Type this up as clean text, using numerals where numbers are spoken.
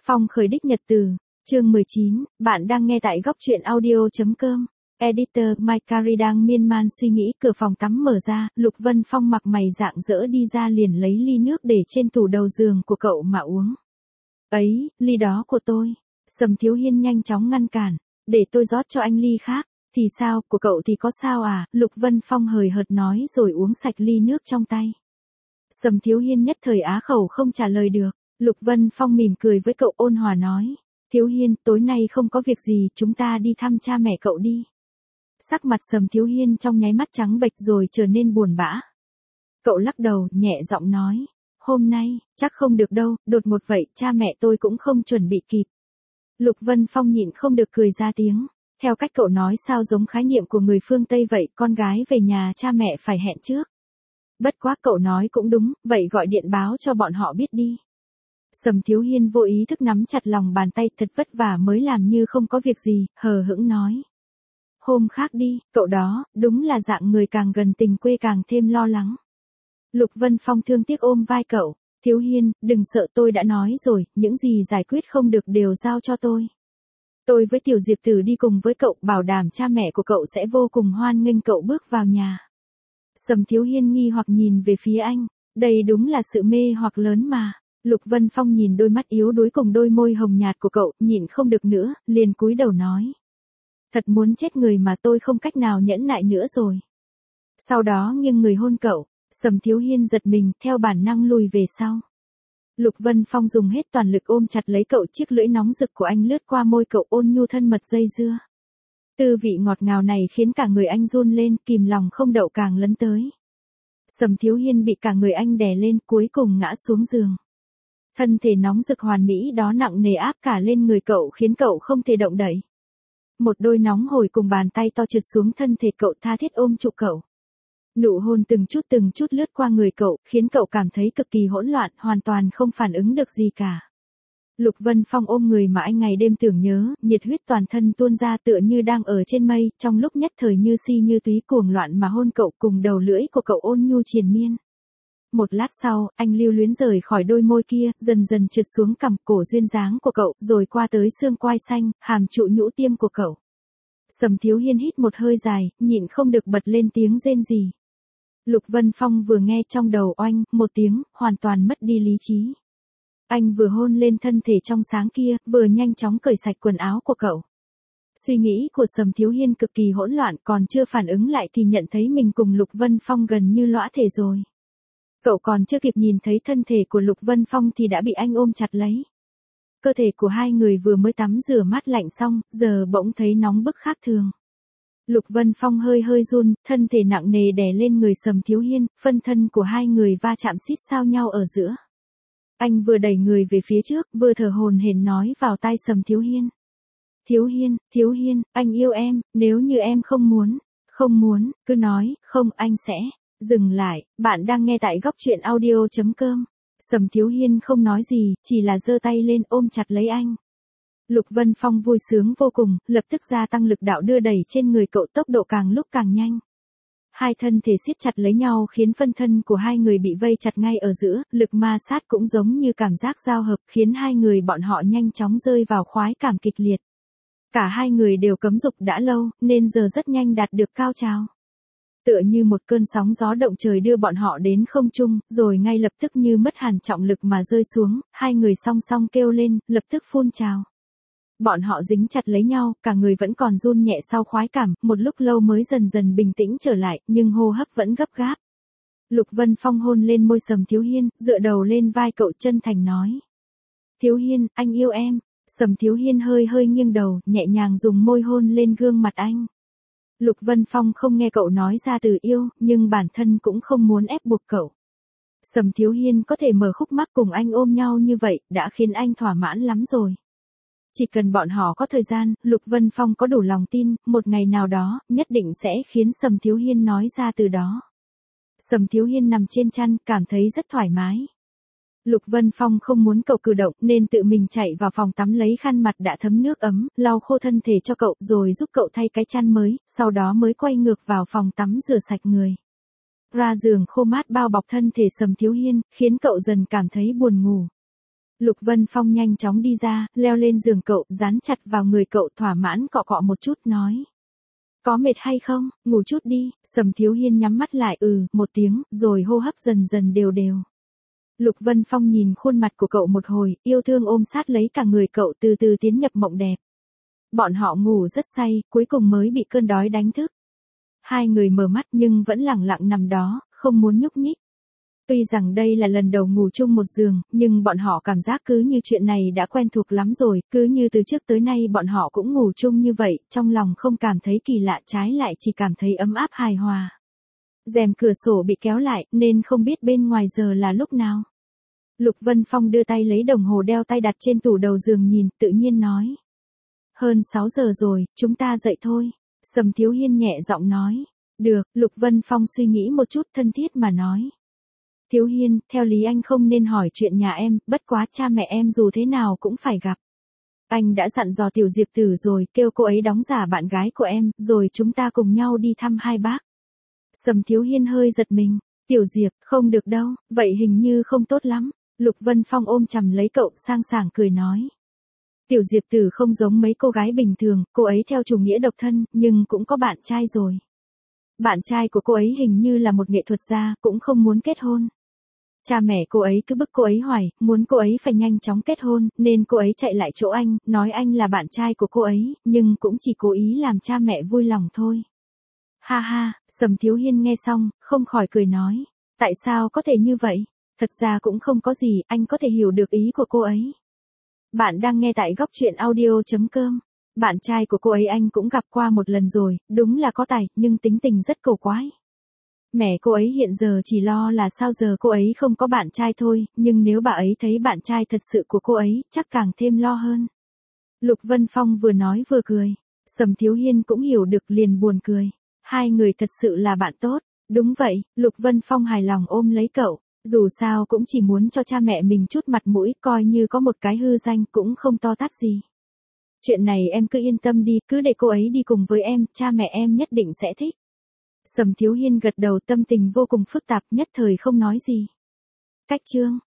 Phong khởi đích nhật từ, chương 19, bạn đang nghe tại góc truyện audio.com. Editor Mike Carey đang miên man suy nghĩ, cửa phòng tắm mở ra, Lục Vân Phong mặc mày rạng rỡ đi ra liền lấy ly nước để trên tủ đầu giường của cậu mà uống. Ấy, ly đó của tôi. Sầm Thiếu Hiên nhanh chóng ngăn cản, để tôi rót cho anh ly khác. Thì sao, của cậu thì có sao à, Lục Vân Phong hời hợt nói rồi uống sạch ly nước trong tay. Sầm Thiếu Hiên nhất thời á khẩu không trả lời được. Lục Vân Phong mỉm cười với cậu ôn hòa nói, Thiếu Hiên, tối nay không có việc gì, chúng ta đi thăm cha mẹ cậu đi. Sắc mặt Sầm Thiếu Hiên trong nháy mắt trắng bệch rồi trở nên buồn bã. Cậu lắc đầu, nhẹ giọng nói, hôm nay, chắc không được đâu, đột ngột vậy, cha mẹ tôi cũng không chuẩn bị kịp. Lục Vân Phong nhịn không được cười ra tiếng, theo cách cậu nói sao giống khái niệm của người phương Tây vậy, con gái về nhà cha mẹ phải hẹn trước. Bất quá cậu nói cũng đúng, vậy gọi điện báo cho bọn họ biết đi. Sầm Thiếu Hiên vô ý thức nắm chặt lòng bàn tay, thật vất vả mới làm như không có việc gì, hờ hững nói. Hôm khác đi, cậu đó, đúng là dạng người càng gần tình quê càng thêm lo lắng. Lục Vân Phong thương tiếc ôm vai cậu, Thiếu Hiên, đừng sợ, tôi đã nói rồi, những gì giải quyết không được đều giao cho tôi. Tôi với Tiểu Diệp Tử đi cùng với cậu, bảo đảm cha mẹ của cậu sẽ vô cùng hoan nghênh cậu bước vào nhà. Sầm Thiếu Hiên nghi hoặc nhìn về phía anh, đây đúng là sự mê hoặc lớn mà. Lục Vân Phong nhìn đôi mắt yếu đuối cùng đôi môi hồng nhạt của cậu, nhịn không được nữa, liền cúi đầu nói. Thật muốn chết người mà tôi không cách nào nhẫn nại nữa rồi. Sau đó nghiêng người hôn cậu, Sầm Thiếu Hiên giật mình, theo bản năng lùi về sau. Lục Vân Phong dùng hết toàn lực ôm chặt lấy cậu, chiếc lưỡi nóng rực của anh lướt qua môi cậu ôn nhu thân mật dây dưa. Tư vị ngọt ngào này khiến cả người anh run lên, kìm lòng không đậu càng lấn tới. Sầm Thiếu Hiên bị cả người anh đè lên, cuối cùng ngã xuống giường. Thân thể nóng rực hoàn mỹ đó nặng nề áp cả lên người cậu khiến cậu không thể động đậy. Một đôi nóng hổi cùng bàn tay to trượt xuống thân thể cậu, tha thiết ôm trụ cậu. Nụ hôn từng chút lướt qua người cậu, khiến cậu cảm thấy cực kỳ hỗn loạn, hoàn toàn không phản ứng được gì cả. Lục Vân Phong ôm người mà anh ngày đêm tưởng nhớ, nhiệt huyết toàn thân tuôn ra tựa như đang ở trên mây, trong lúc nhất thời như si như túy cuồng loạn mà hôn cậu, cùng đầu lưỡi của cậu ôn nhu triền miên. Một lát sau, anh lưu luyến rời khỏi đôi môi kia, dần dần trượt xuống cằm, cổ duyên dáng của cậu, rồi qua tới xương quai xanh, hàm trụ nhũ tiêm của cậu. Sầm Thiếu Hiên hít một hơi dài, nhịn không được bật lên tiếng rên rỉ. Lục Vân Phong vừa nghe trong đầu oanh một tiếng, hoàn toàn mất đi lý trí. Anh vừa hôn lên thân thể trong sáng kia, vừa nhanh chóng cởi sạch quần áo của cậu. Suy nghĩ của Sầm Thiếu Hiên cực kỳ hỗn loạn, còn chưa phản ứng lại thì nhận thấy mình cùng Lục Vân Phong gần như lõa thể rồi. Cậu còn chưa kịp nhìn thấy thân thể của Lục Vân Phong thì đã bị anh ôm chặt lấy. Cơ thể của hai người vừa mới tắm rửa mát lạnh xong, giờ bỗng thấy nóng bức khác thường. Lục Vân Phong hơi run, thân thể nặng nề đè lên người Sầm Thiếu Hiên, phân thân của hai người va chạm xít sao nhau ở giữa. Anh vừa đẩy người về phía trước, vừa thở hổn hển nói vào tai Sầm Thiếu Hiên. Thiếu Hiên, anh yêu em, nếu như em không muốn, cứ nói, không, anh sẽ. Dừng lại, bạn đang nghe tại góc truyện audio.com. Sầm Thiếu Hiên không nói gì, chỉ là giơ tay lên ôm chặt lấy anh. Lục Vân Phong vui sướng vô cùng, lập tức gia tăng lực đạo đưa đẩy trên người cậu, tốc độ càng lúc càng nhanh. Hai thân thể siết chặt lấy nhau khiến phân thân của hai người bị vây chặt ngay ở giữa, lực ma sát cũng giống như cảm giác giao hợp khiến hai người bọn họ nhanh chóng rơi vào khoái cảm kịch liệt. Cả hai người đều cấm dục đã lâu, nên giờ rất nhanh đạt được cao trào. Tựa như một cơn sóng gió động trời đưa bọn họ đến không trung, rồi ngay lập tức như mất hẳn trọng lực mà rơi xuống, hai người song song kêu lên, lập tức phun trào. Bọn họ dính chặt lấy nhau, cả người vẫn còn run nhẹ sau khoái cảm, một lúc lâu mới dần dần bình tĩnh trở lại, nhưng hô hấp vẫn gấp gáp. Lục Vân Phong hôn lên môi Sầm Thiếu Hiên, dựa đầu lên vai cậu chân thành nói. Thiếu Hiên, anh yêu em. Sầm Thiếu Hiên hơi nghiêng đầu, nhẹ nhàng dùng môi hôn lên gương mặt anh. Lục Vân Phong không nghe cậu nói ra từ yêu, nhưng bản thân cũng không muốn ép buộc cậu. Sầm Thiếu Hiên có thể mở khúc mắc cùng anh ôm nhau như vậy, đã khiến anh thỏa mãn lắm rồi. Chỉ cần bọn họ có thời gian, Lục Vân Phong có đủ lòng tin, một ngày nào đó, nhất định sẽ khiến Sầm Thiếu Hiên nói ra từ đó. Sầm Thiếu Hiên nằm trên chăn, cảm thấy rất thoải mái. Lục Vân Phong không muốn cậu cử động nên tự mình chạy vào phòng tắm lấy khăn mặt đã thấm nước ấm, lau khô thân thể cho cậu rồi giúp cậu thay cái chăn mới, sau đó mới quay ngược vào phòng tắm rửa sạch người. Ra giường khô mát bao bọc thân thể Sầm Thiếu Hiên, khiến cậu dần cảm thấy buồn ngủ. Lục Vân Phong nhanh chóng đi ra, leo lên giường cậu, dán chặt vào người cậu, thỏa mãn cọ cọ một chút nói. Có mệt hay không, ngủ chút đi. Sầm Thiếu Hiên nhắm mắt lại một tiếng, rồi hô hấp dần dần đều đều. Lục Vân Phong nhìn khuôn mặt của cậu một hồi, yêu thương ôm sát lấy cả người cậu, từ từ tiến nhập mộng đẹp. Bọn họ ngủ rất say, cuối cùng mới bị cơn đói đánh thức. Hai người mở mắt nhưng vẫn lẳng lặng nằm đó, không muốn nhúc nhích. Tuy rằng đây là lần đầu ngủ chung một giường, nhưng bọn họ cảm giác cứ như chuyện này đã quen thuộc lắm rồi, cứ như từ trước tới nay bọn họ cũng ngủ chung như vậy, trong lòng không cảm thấy kỳ lạ, trái lại chỉ cảm thấy ấm áp hài hòa. Rèm cửa sổ bị kéo lại, nên không biết bên ngoài giờ là lúc nào. Lục Vân Phong đưa tay lấy đồng hồ đeo tay đặt trên tủ đầu giường nhìn, tự nhiên nói. Hơn 6 giờ rồi, chúng ta dậy thôi. Sầm Thiếu Hiên nhẹ giọng nói. Được, Lục Vân Phong suy nghĩ một chút, thân thiết mà nói. Thiếu Hiên, theo lý anh không nên hỏi chuyện nhà em, bất quá cha mẹ em dù thế nào cũng phải gặp. Anh đã dặn dò Tiểu Diệp Tử rồi, kêu cô ấy đóng giả bạn gái của em, rồi chúng ta cùng nhau đi thăm hai bác. Sầm Thiếu Hiên hơi giật mình. Tiểu Diệp, không được đâu, vậy hình như không tốt lắm. Lục Vân Phong ôm chầm lấy cậu, sang sảng cười nói. Tiểu Diệp Tử không giống mấy cô gái bình thường, cô ấy theo chủ nghĩa độc thân, nhưng cũng có bạn trai rồi. Bạn trai của cô ấy hình như là một nghệ thuật gia, cũng không muốn kết hôn. Cha mẹ cô ấy cứ bức cô ấy hoài, muốn cô ấy phải nhanh chóng kết hôn, nên cô ấy chạy lại chỗ anh, nói anh là bạn trai của cô ấy, nhưng cũng chỉ cố ý làm cha mẹ vui lòng thôi. Ha ha, Sầm Thiếu Hiên nghe xong, không khỏi cười nói. Tại sao có thể như vậy? Thật ra cũng không có gì, anh có thể hiểu được ý của cô ấy. Bạn đang nghe tại góc truyện audio.com. Bạn trai của cô ấy anh cũng gặp qua một lần rồi, đúng là có tài, nhưng tính tình rất cầu quái. Mẹ cô ấy hiện giờ chỉ lo là sao giờ cô ấy không có bạn trai thôi, nhưng nếu bà ấy thấy bạn trai thật sự của cô ấy, chắc càng thêm lo hơn. Lục Vân Phong vừa nói vừa cười. Sầm Thiếu Hiên cũng hiểu được liền buồn cười. Hai người thật sự là bạn tốt. Đúng vậy, Lục Vân Phong hài lòng ôm lấy cậu. Dù sao cũng chỉ muốn cho cha mẹ mình chút mặt mũi, coi như có một cái hư danh cũng không to tát gì. Chuyện này em cứ yên tâm đi, cứ để cô ấy đi cùng với em, cha mẹ em nhất định sẽ thích. Sầm Thiếu Hiên gật đầu, tâm tình vô cùng phức tạp, nhất thời không nói gì. Cách chương